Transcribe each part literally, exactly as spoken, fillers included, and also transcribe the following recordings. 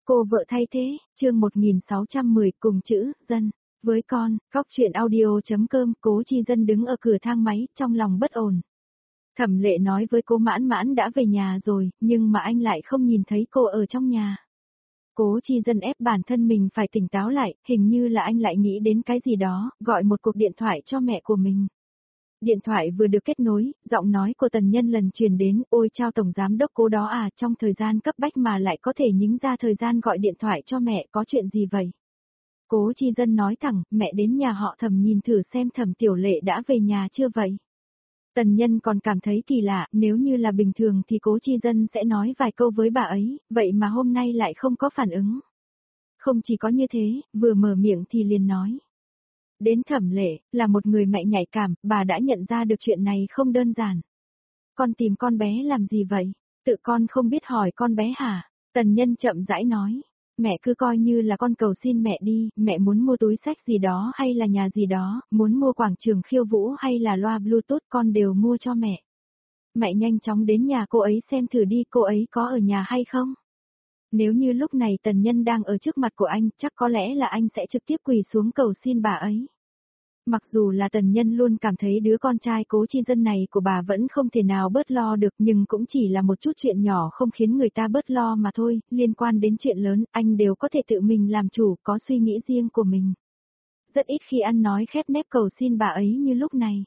Cô vợ thay thế, chương một nghìn sáu trăm mười cùng chữ, dân. Với con, góc chuyện audio.com, Cố Chi Dân đứng ở cửa thang máy, trong lòng bất ổn. Thẩm Lệ nói với cô Mãn Mãn đã về nhà rồi, nhưng mà anh lại không nhìn thấy cô ở trong nhà. Cố Chi Dân ép bản thân mình phải tỉnh táo lại, hình như là anh lại nghĩ đến cái gì đó, gọi một cuộc điện thoại cho mẹ của mình. Điện thoại vừa được kết nối, giọng nói của Tần Nhân lần truyền đến, ôi chao Tổng Giám Đốc Cố đó à, trong thời gian cấp bách mà lại có thể nhính ra thời gian gọi điện thoại cho mẹ, có chuyện gì vậy? Cố Chi Dân nói thẳng, mẹ đến nhà họ Thẩm nhìn thử xem Thẩm Tiểu Lệ đã về nhà chưa vậy? Tần Nhân còn cảm thấy kỳ lạ, nếu như là bình thường thì Cố Chi Dân sẽ nói vài câu với bà ấy, vậy mà hôm nay lại không có phản ứng. Không chỉ có như thế, vừa mở miệng thì liền nói. Đến Thẩm Lệ, là một người mẹ nhạy cảm, bà đã nhận ra được chuyện này không đơn giản. Con tìm con bé làm gì vậy? Tự con không biết hỏi con bé hả? Tần Nhân chậm rãi nói. Mẹ cứ coi như là con cầu xin mẹ đi, mẹ muốn mua túi sách gì đó hay là nhà gì đó, muốn mua quảng trường khiêu vũ hay là loa Bluetooth con đều mua cho mẹ. Mẹ nhanh chóng đến nhà cô ấy xem thử đi cô ấy có ở nhà hay không? Nếu như lúc này Tần Nhân đang ở trước mặt của anh, chắc có lẽ là anh sẽ trực tiếp quỳ xuống cầu xin bà ấy. Mặc dù là Tần Nhân luôn cảm thấy đứa con trai Cố Chi Dân này của bà vẫn không thể nào bớt lo được, nhưng cũng chỉ là một chút chuyện nhỏ không khiến người ta bớt lo mà thôi, liên quan đến chuyện lớn, anh đều có thể tự mình làm chủ, có suy nghĩ riêng của mình. Rất ít khi ăn nói khép nép cầu xin bà ấy như lúc này.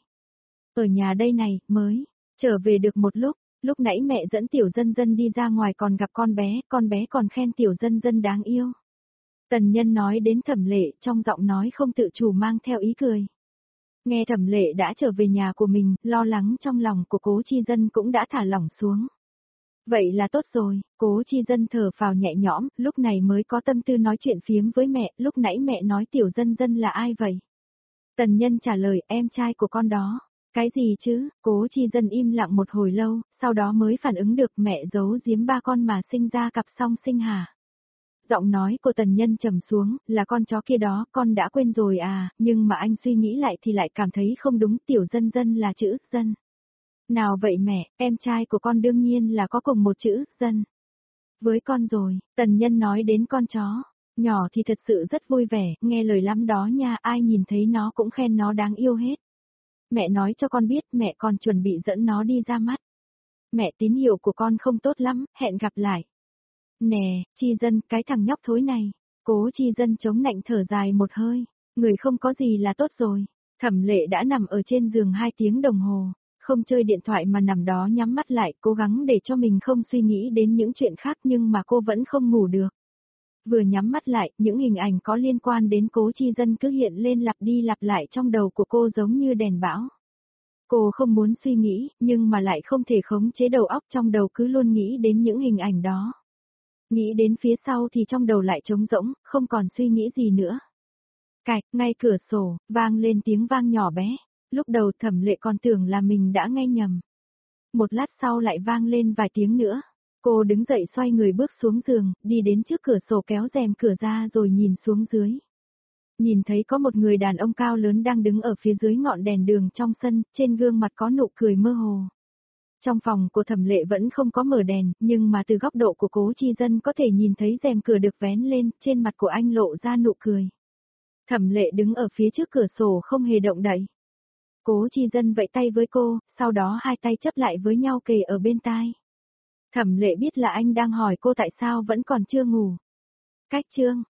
Ở nhà đây này, mới, trở về được một lúc, lúc nãy mẹ dẫn Tiểu Dân Dân đi ra ngoài còn gặp con bé, con bé còn khen Tiểu Dân Dân đáng yêu. Tần Nhân nói đến Thẩm Lệ, trong giọng nói không tự chủ mang theo ý cười. Nghe Thẩm Lệ đã trở về nhà của mình, lo lắng trong lòng của Cố Chi Dân cũng đã thả lỏng xuống. Vậy là tốt rồi, Cố Chi Dân thở phào nhẹ nhõm, lúc này mới có tâm tư nói chuyện phiếm với mẹ, lúc nãy mẹ nói Tiểu Dân Dân là ai vậy? Tần Nhân trả lời, em trai của con đó. Cái gì chứ? Cố Chi Dân im lặng một hồi lâu, sau đó mới phản ứng được mẹ giấu giếm ba con mà sinh ra cặp song sinh hả? Giọng nói của Tần Nhân trầm xuống, là con chó kia đó, con đã quên rồi à, nhưng mà anh suy nghĩ lại thì lại cảm thấy không đúng, Tiểu Dân Dân là chữ Dân. Nào vậy mẹ, em trai của con đương nhiên là có cùng một chữ Dân. Với con rồi, Tần Nhân nói đến con chó, nhỏ thì thật sự rất vui vẻ, nghe lời lắm đó nha, ai nhìn thấy nó cũng khen nó đáng yêu hết. Mẹ nói cho con biết, mẹ còn chuẩn bị dẫn nó đi ra mắt. Mẹ tín hiệu của con không tốt lắm, hẹn gặp lại. Nè, Chi Dân, cái thằng nhóc thối này. Cố Chi Dân chống nạnh thở dài một hơi. Người không có gì là tốt rồi. Thẩm Lệ đã nằm ở trên giường hai tiếng đồng hồ. Không chơi điện thoại mà nằm đó nhắm mắt lại, cố gắng để cho mình không suy nghĩ đến những chuyện khác nhưng mà cô vẫn không ngủ được. Vừa nhắm mắt lại, những hình ảnh có liên quan đến Cố Chi Dân cứ hiện lên lặp đi lặp lại trong đầu của cô giống như đèn bão. Cô không muốn suy nghĩ, nhưng mà lại không thể khống chế đầu óc trong đầu cứ luôn nghĩ đến những hình ảnh đó. Nghĩ đến phía sau thì trong đầu lại trống rỗng, không còn suy nghĩ gì nữa. Cạch, ngay cửa sổ, vang lên tiếng vang nhỏ bé. Lúc đầu Thẩm Lệ còn tưởng là mình đã nghe nhầm. Một lát sau lại vang lên vài tiếng nữa. Cô đứng dậy xoay người bước xuống giường, đi đến trước cửa sổ kéo rèm cửa ra rồi nhìn xuống dưới. Nhìn thấy có một người đàn ông cao lớn đang đứng ở phía dưới ngọn đèn đường trong sân, trên gương mặt có nụ cười mơ hồ. Trong phòng của Thẩm Lệ vẫn không có mở đèn, nhưng mà từ góc độ của Cố Chi Dân có thể nhìn thấy rèm cửa được vén lên, trên mặt của anh lộ ra nụ cười. Thẩm Lệ đứng ở phía trước cửa sổ không hề động đậy. Cố Chi Dân vẫy tay với cô, sau đó hai tay chấp lại với nhau kề ở bên tai. Thẩm Lệ biết là anh đang hỏi cô tại sao vẫn còn chưa ngủ. Cách chương